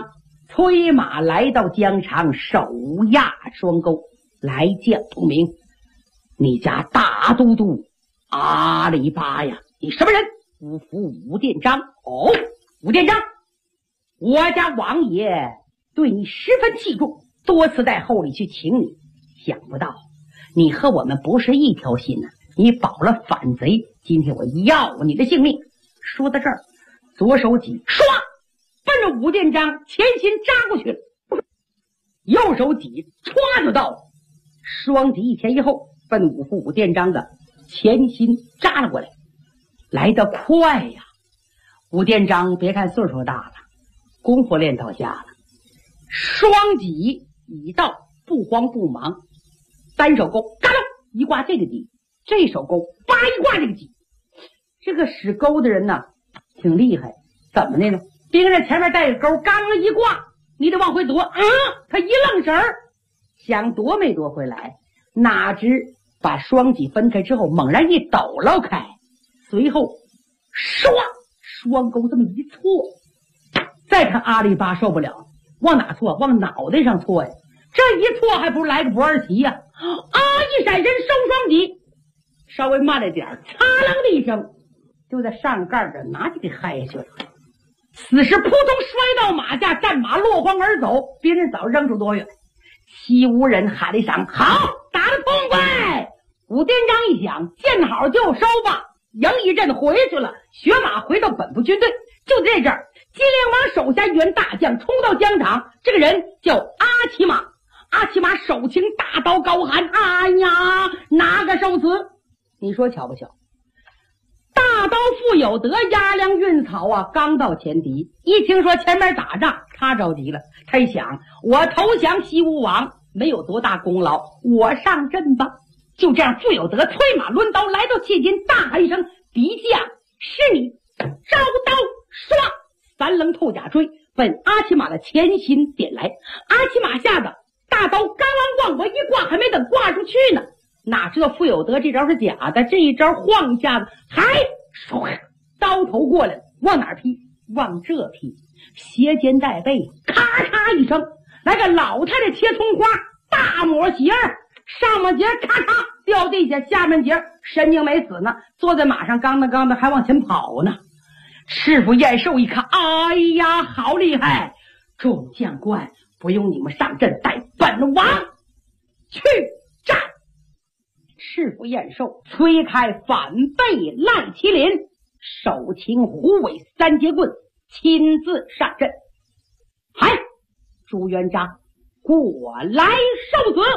催马来到疆场，手压双钩，来将同名。你家大都督阿里巴呀，你什么人？五福武殿章。哦，武殿章，我家王爷对你十分器重，多次在后里去请你，想不到你和我们不是一条心你保了反贼，今天我要你的性命。说到这儿，左手戟唰奔着武殿章前心扎过去了，右手戟歘就到了，双戟一前一后奔五福武殿章的前心扎了过来。来得快呀！武殿章别看岁数大了，功夫练到家了，双戟已到，不慌不忙，单手钩嘎楞一挂这个戟，这手钩叭一挂这个戟。这个使钩的人呢挺厉害，怎么的呢？兵刃前面带个钩，刚一挂，你得往回躲他一愣神儿，想夺没夺回来，哪知把双戟分开之后猛然一抖搂开，随后唰双钩这么一错。再看阿里巴受不了，往哪错？往脑袋上错呀！这一错还不如来个不二旗呀！一闪身收双戟，稍微慢了点，擦楞的一声，就在上盖这拿起给嗨下去了。此时扑通摔到马下，战马落荒而走，别人早扔出多远。西吴人喊了一声：“好，打得痛快！”武殿章一想，见好就收吧，赢一阵回去了，学马回到本部军队。就在这儿，金陵王手下一员大将冲到疆场，这个人叫阿骑马。阿骑马手擎大刀，高喊：“哎呀，哪个受此？”你说巧不巧？大刀傅有德押粮运草刚到前敌，一听说前面打仗，他着急了。他一想，我投降西吴王没有多大功劳，我上阵吧。就这样，傅有德催马抡刀来到切近，大喊一声：“敌将是你！”招刀唰，三棱透甲锥奔阿骑马的前心点来。阿骑马下的大刀刚往过一挂，还没等挂出去呢，哪知道傅有德这招是假的，这一招晃一下子，还刀头过来，往哪劈？往这劈，斜肩带背，咔嚓一声，来个老太太切葱花，大抹鞋儿，上半截咔嚓掉地下，下半截神经没死呢，坐在马上刚的还往前跑呢。赤府燕寿一看，哎呀，好厉害！众将官，不用你们上阵，带本王去战。赤府燕寿催开反背赖麒麟，手擎虎尾三节棍，亲自上阵。嗨，朱元璋过来受死！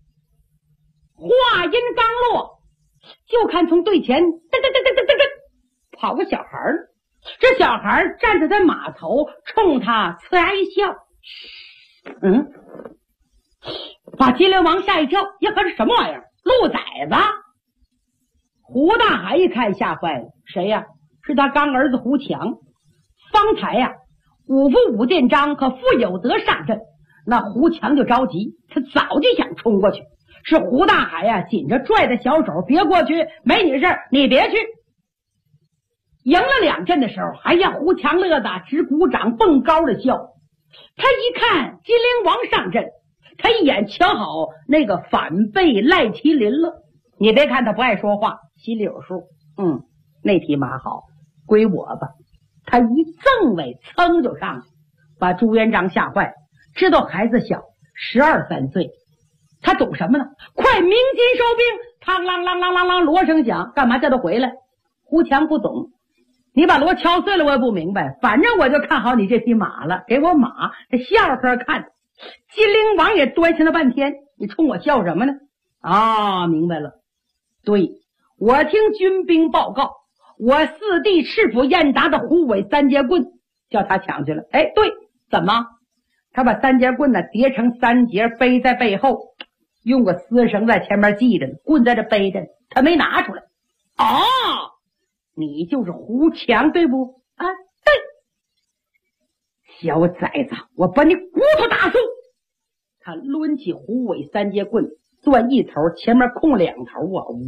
话音刚落，就看从队前噔跑个小孩儿。这小孩站在他马头，冲他呲牙一笑。把金陵王吓一跳，呀，可是什么玩意儿？鹿崽子！胡大海一看吓坏了，谁呀？是他干儿子胡强。方才呀，五福武殿章和傅有德上阵，那胡强就着急，他早就想冲过去，是胡大海呀紧着拽着小手，别过去，没你事儿，你别去。赢了2阵的时候，哎呀，胡强乐的直鼓掌蹦高的笑。他一看金陵王上阵，他一眼瞧好那个反背赖麒麟了。你别看他不爱说话，心里有数。那匹马好，归我吧。他一赠尾，噌就上去，把朱元璋吓坏。知道孩子小，12、13岁，他懂什么呢？快鸣金收兵，嘡啷啷啷啷啷，锣声响，干嘛叫他回来？胡强不懂。你把锣敲碎了我也不明白，反正我就看好你这匹马了，给我马，这笑呵看。金陵王也端详了半天，你冲我笑什么呢？明白了，对，我听军兵报告，我四弟赤府燕达的虎尾三节棍叫他抢去了。对，怎么？他把三节棍呢叠成3节，背在背后，用个丝绳在前面系着，棍在这背着，他没拿出来。你就是胡强对不？对。小崽子，我把你骨头打碎！他抡起虎尾三节棍，攥一头，前面空2头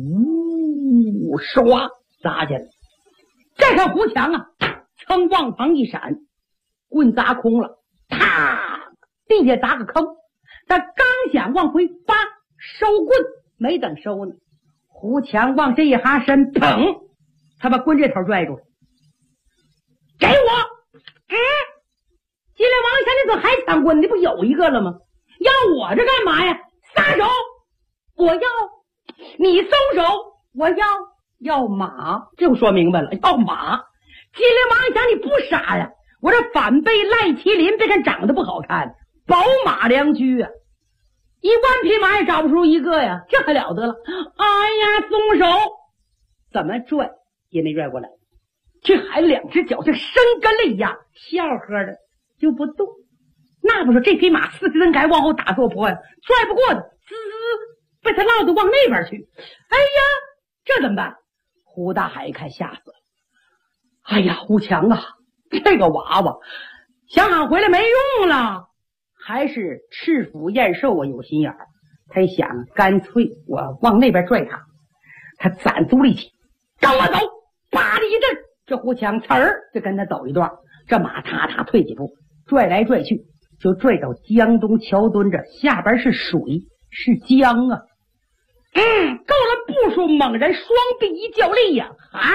唰砸下来。再看胡强噌往旁一闪，棍砸空了，啪地下砸个坑。他刚想往回扒收棍，没等收呢，胡强往这一哈身，砰！他把棍这头拽住了，给我！金莲王想你怎么还抢棍？你不有一个了吗？要我这干嘛呀？撒手！我要你松手！我要马！这不说明白了，要马！金莲王想你不傻呀！我这反被赖麒麟，别看长得不好看，宝马良驹啊，1万匹马也找不出一个呀，这还了得了！哎呀，松手！怎么拽也没拽过来，这还2只脚像生根了一样，笑呵的就不动。那不说这匹马4只蹬该往后打坐坡呀，拽不过的，滋被他落得往那边去。哎呀，这怎么办？胡大海一看吓死了。哎呀，胡强啊，这个娃娃想喊回来没用了。还是赤腹燕寿啊有心眼儿，他一想，干脆我往那边拽他。他攒足力气，跟我走，啪的一阵，这胡强呲儿就跟他走一段，这马踏踏退几步，拽来拽去，就拽到江东桥墩这，下边是水，是江啊。够了步数，猛然双臂一较力呀，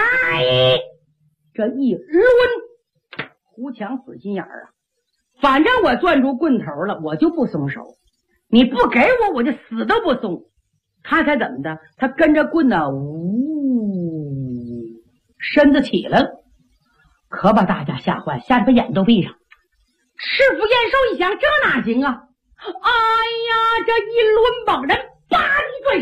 这一抡，胡强死心眼儿啊，反正我攥住棍头了，我就不松手，你不给我就死都不松。他才怎么的？他跟着棍呢，身子起来了，可把大家吓坏，吓得把眼都闭上。赤腹燕寿一想，这哪行啊！哎呀，这一抡，猛然叭一转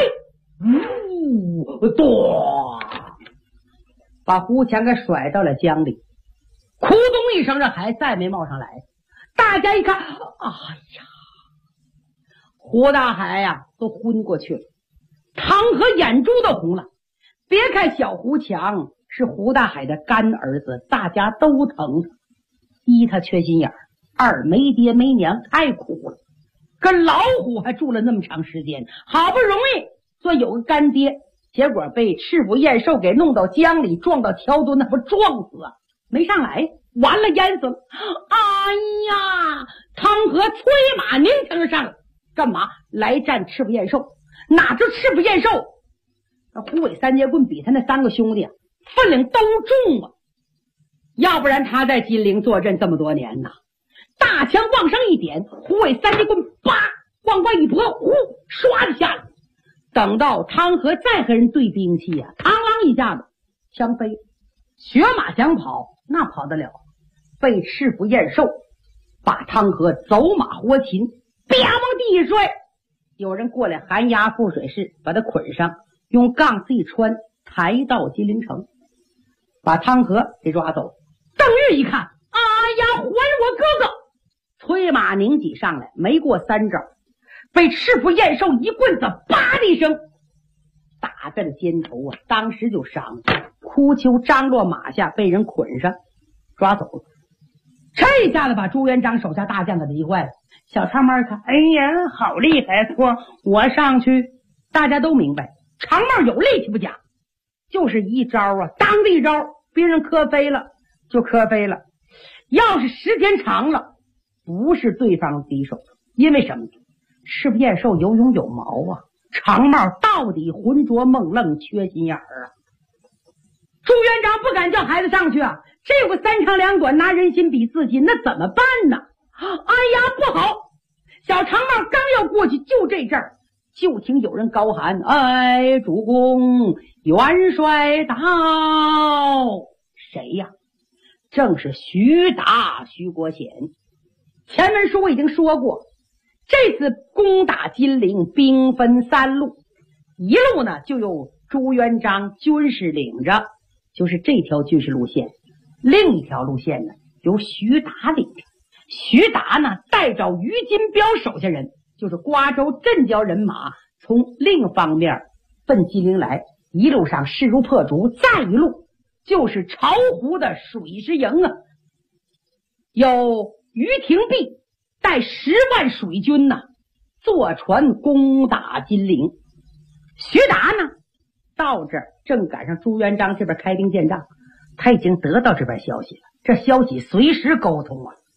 身，哆，把胡强给甩到了江里。咕咚一声，这海再没冒上来。大家一看，哎呀，胡大海呀，都昏过去了，汤和眼珠都红了。别看小胡强是胡大海的干儿子，大家都疼他。一，他缺心眼儿；二，没爹没娘，太苦了。跟老虎还住了那么长时间，好不容易算有个干爹，结果被赤腹燕寿给弄到江里，撞到桥墩，那不撞死啊？没上来，完了，淹死了。哎呀，汤和催马宁腾上了，干嘛来战赤腹燕寿？哪知赤腹燕寿那虎尾三节棍比他那3个兄弟分量都重啊，要不然他在金陵坐镇这么多年呐。大枪往上一点，虎尾三节棍叭往外一拨，呼唰的下来。等到汤和再和人对兵器啊，嘡啷一下子枪飞了，学马想跑那跑得了，被赤腹燕寿把汤和走马活擒，啪往地一摔。有人过来寒鸦覆水式把他捆上，用杠子一穿，抬到金陵城，把汤和给抓走。邓玉一看，哎呀，还我哥哥！催马宁挤上来，没过3招，被赤腹燕寿一棍子叭的一声打在了肩头啊，当时就伤。哭丘张落马下，被人捆上抓走了。这一下子把朱元璋手下大将给急坏了。小长帽看，哎呀，好厉害，说我上去。大家都明白，长帽有力气不假，就是一招啊，当的一招，别人磕飞了就磕飞了。要是时间长了，不是对方敌手。因为什么？赤腹燕寿有勇有谋啊，长帽到底浑浊梦愣，缺心眼儿啊。朱元璋不敢叫孩子上去啊，这有个3长2短，拿人心比自己，那怎么办呢？哎呀，不好！小长帽刚要过去，就这阵儿，就听有人高喊：“哎，主公，元帅到！”谁呀？正是徐达，徐国显。前文书我已经说过，这次攻打金陵，兵分3路，一路呢就由朱元璋军师领着，就是这条军事路线；另一条路线呢由徐达领着。徐达呢带着于金彪手下人，就是瓜州镇郊人马，从另一方面奔金陵来，一路上势如破竹，再一路就是巢湖的水师营啊，有于廷弼带10万水军呢，坐船攻打金陵。徐达呢到这儿正赶上朱元璋这边开兵建仗，他已经得到这边消息了，这消息随时沟通啊。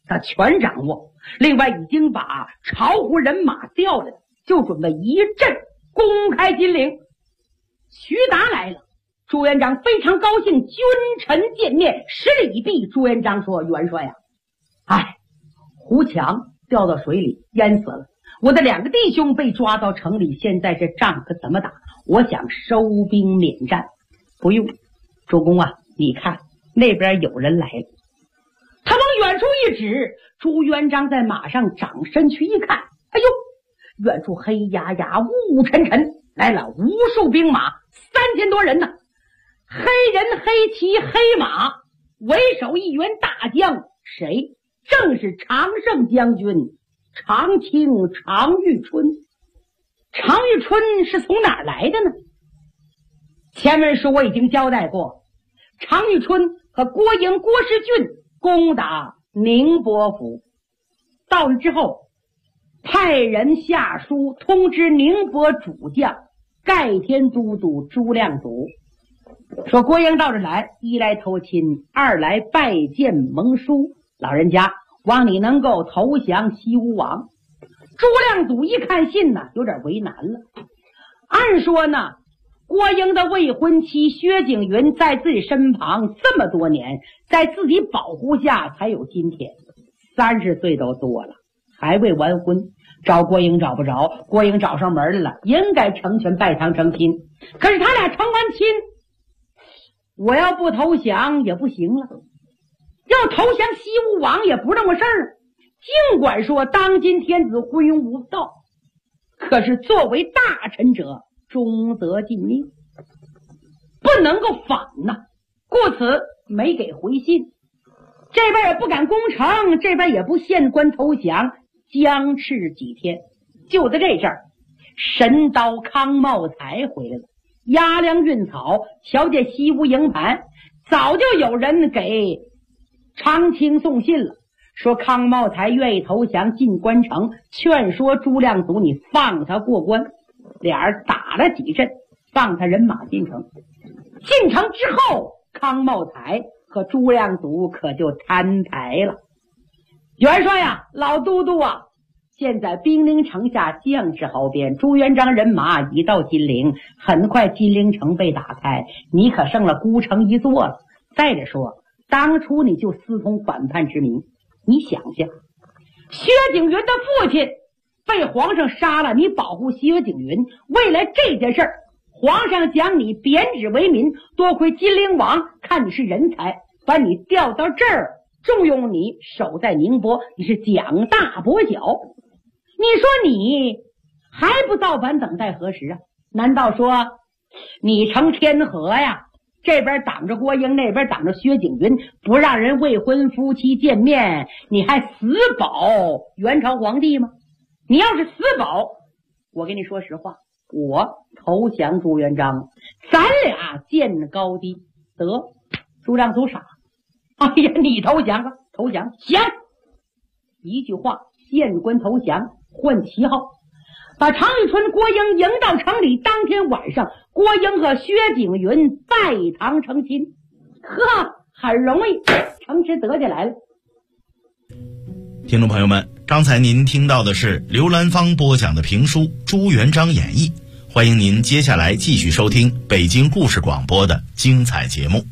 他全掌握。另外已经把巢湖人马调来了，就准备一阵公开金陵。徐达来了，朱元璋非常高兴，君臣见面10里地。朱元璋说：“元帅呀，胡强掉到水里淹死了，我的2个弟兄被抓到城里，现在这仗可怎么打？我想收兵免战。”不用，主公啊，你看那边有人来了。他往远处一指，朱元璋在马上长身去一看，哎呦，远处黑压压雾沉沉，来了无数兵马，3000多人呢，黑人黑旗黑马，为首一员大将，谁？正是常胜将军常卿常遇春。常遇春是从哪儿来的呢？前文书我已经交代过，常遇春和郭英、郭士俊攻打宁波府，到了之后派人下书通知宁波主将盖天都督朱亮祖，说郭英到这来，一来投亲，二来拜见盟书，老人家望你能够投降西吴王。朱亮祖一看信呢，有点为难了。按说呢，郭英的未婚妻薛景云在自己身旁这么多年，在自己保护下才有今天，30岁都多了，还未完婚，找郭英找不着，郭英找上门了，应该成全拜堂成亲。可是他俩成完亲，我要不投降也不行了，要投降西吴王也不那么事儿。尽管说当今天子昏庸无道，可是作为大臣者忠则尽命，不能够反呐，故此没给回信。这边也不敢攻城，这边也不献官投降，僵持几天。就在这阵儿，神刀康茂才回来了，押粮运草，瞧见西吴营盘，早就有人给常卿送信了，说康茂才愿意投降进关城，劝说朱亮祖你放他过关。俩人打了几阵，放他人马进城。进城之后，康茂才和朱亮祖可就摊牌了。元帅呀，老都督啊，现在兵临城下，将士号边，朱元璋人马已到金陵，很快金陵城被打开，你可剩了孤城一座了。再者说，当初你就私通反叛之民，你想想，薛景云的父亲被皇上杀了，你保护薛景云，为了这件事儿，皇上将你贬旨为民，多亏金陵王看你是人才，把你调到这儿，重用你守在宁波，你是奖大博小。你说你还不造反，等待何时啊？难道说你成天河呀？这边挡着郭英，那边挡着薛景云，不让人未婚夫妻见面，你还死保元朝皇帝吗？你要是死保，我跟你说实话，我投降朱元璋，咱俩见高低。得，朱亮祖傻，哎呀，你投降吧，投降行，一句话，献官投降，换旗号，把常遇春、郭英迎到城里。当天晚上，郭英和薛景云拜堂成亲，呵，很容易城池得下来了。 听众朋友们，刚才您听到的是刘兰芳播讲的评书《朱元璋演义》，欢迎您接下来继续收听北京故事广播的精彩节目。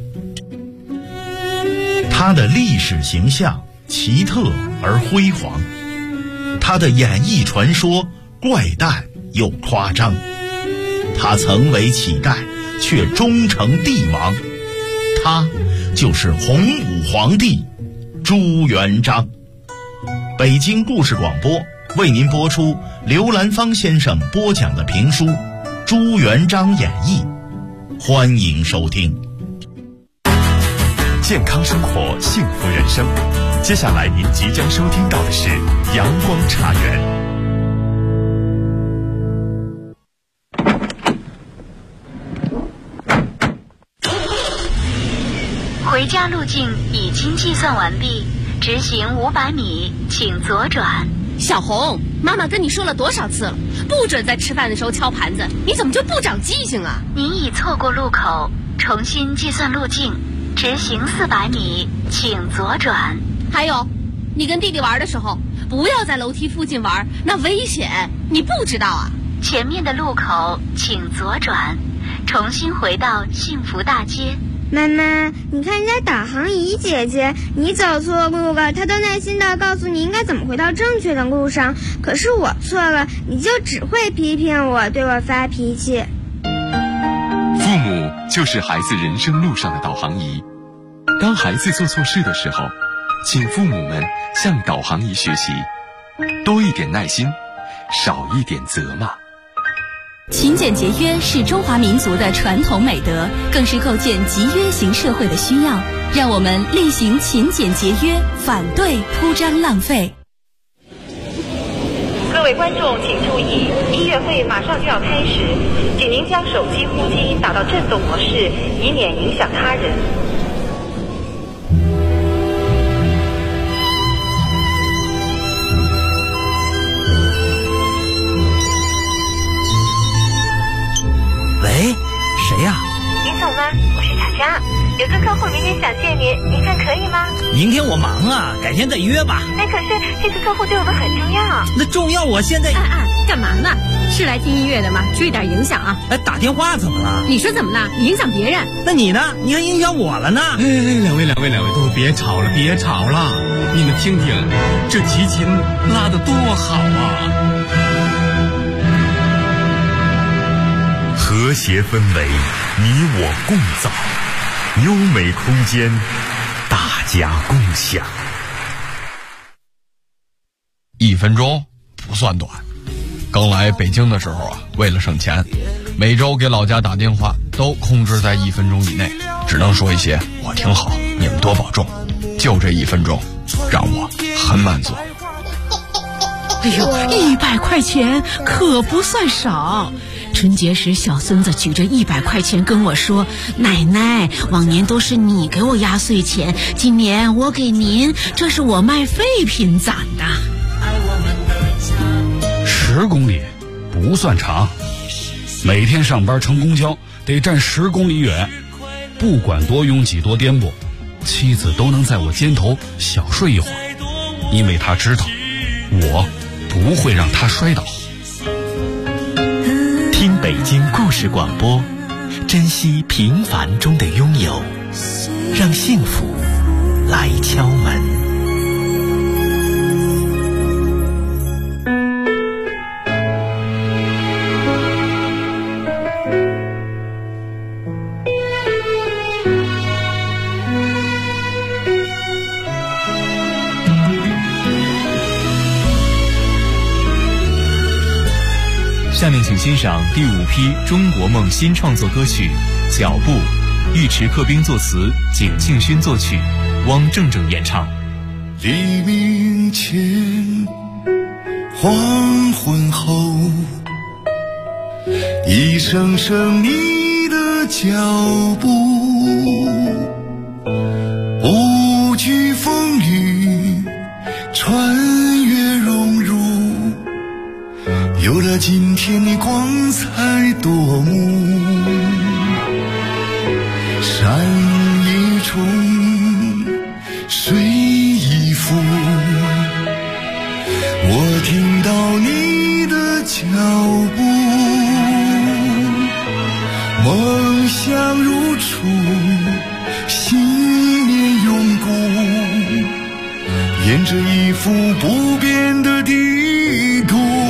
他的历史形象奇特而辉煌，他的演义传说怪诞又夸张，他曾为乞丐却终成帝王，他就是洪武皇帝朱元璋。北京故事广播为您播出刘兰芳先生播讲的评书《朱元璋演义》，欢迎收听。 健康生活，幸福人生。接下来您即将收听到的是阳光茶园。 回家路径已经计算完毕，直行500米，请左转。 小红，妈妈跟你说了多少次了，不准在吃饭的时候敲盘子，你怎么就不长记性啊？ 您已错过路口，重新计算路径，直行400米，请左转。 还有， 你跟弟弟玩的时候，不要在楼梯附近玩，那危险，你不知道啊？ 前面的路口请左转，重新回到幸福大街。 妈妈，你看人家导航仪姐姐，你走错路了，她都耐心地告诉你应该怎么回到正确的路上。可是我错了，你就只会批评我，对我发脾气。 父母就是孩子人生路上的导航仪。当孩子做错事的时候，请父母们向导航仪学习，多一点耐心，少一点责骂。 勤俭节约是中华民族的传统美德，更是构建集约型社会的需要。让我们厉行勤俭节约，反对铺张浪费。 各位观众请注意，音乐会马上就要开始，请您将手机呼机打到震动模式，以免影响他人。 喂，谁呀？ 林总吗？我是小佳，有个客户明天想见您，您看可以吗？ 明天我忙啊，改天再约吧。 哎，可是这个客户对我们很重要。 那重要，我现在…… 干嘛呢？是来听音乐的吗？注意点影响啊！ 哎，打电话怎么了？ 你说怎么了？影响别人？ 那你呢？你还影响我了呢？ 哎，两位，都别吵了，别吵了！你们听听，这提琴拉得多好啊！ 和谐氛围，你我共造；优美空间，大家共享。 1分钟不算短。刚来北京的时候啊，为了省钱，每周给老家打电话都控制在1分钟以内，只能说一些我挺好，你们多保重。就这1分钟，让我很满足。 哎呦，100块钱可不算少。春节时，小孙子举着100块钱跟我说：“奶奶，往年都是你给我压岁钱，今年我给您，这是我卖废品攒的。 ”10公里不算长，每天上班乘公交得站10公里远，不管多拥挤多颠簸，妻子都能在我肩头小睡一会儿，因为她知道我不会让她摔倒。 听北京故事广播，珍惜平凡中的拥有，让幸福来敲门。 下面请欣赏第5批中国梦新创作歌曲《脚步》，尉迟克兵作词，景庆勋作曲，汪正正演唱。 黎明前，黄昏后，一声声你的脚步，不惧风雨，穿越荣辱，有了今天的光彩夺目。山一重，水一浮，我听到你的脚步，梦想如初，信念永固，沿着一幅不变的地图。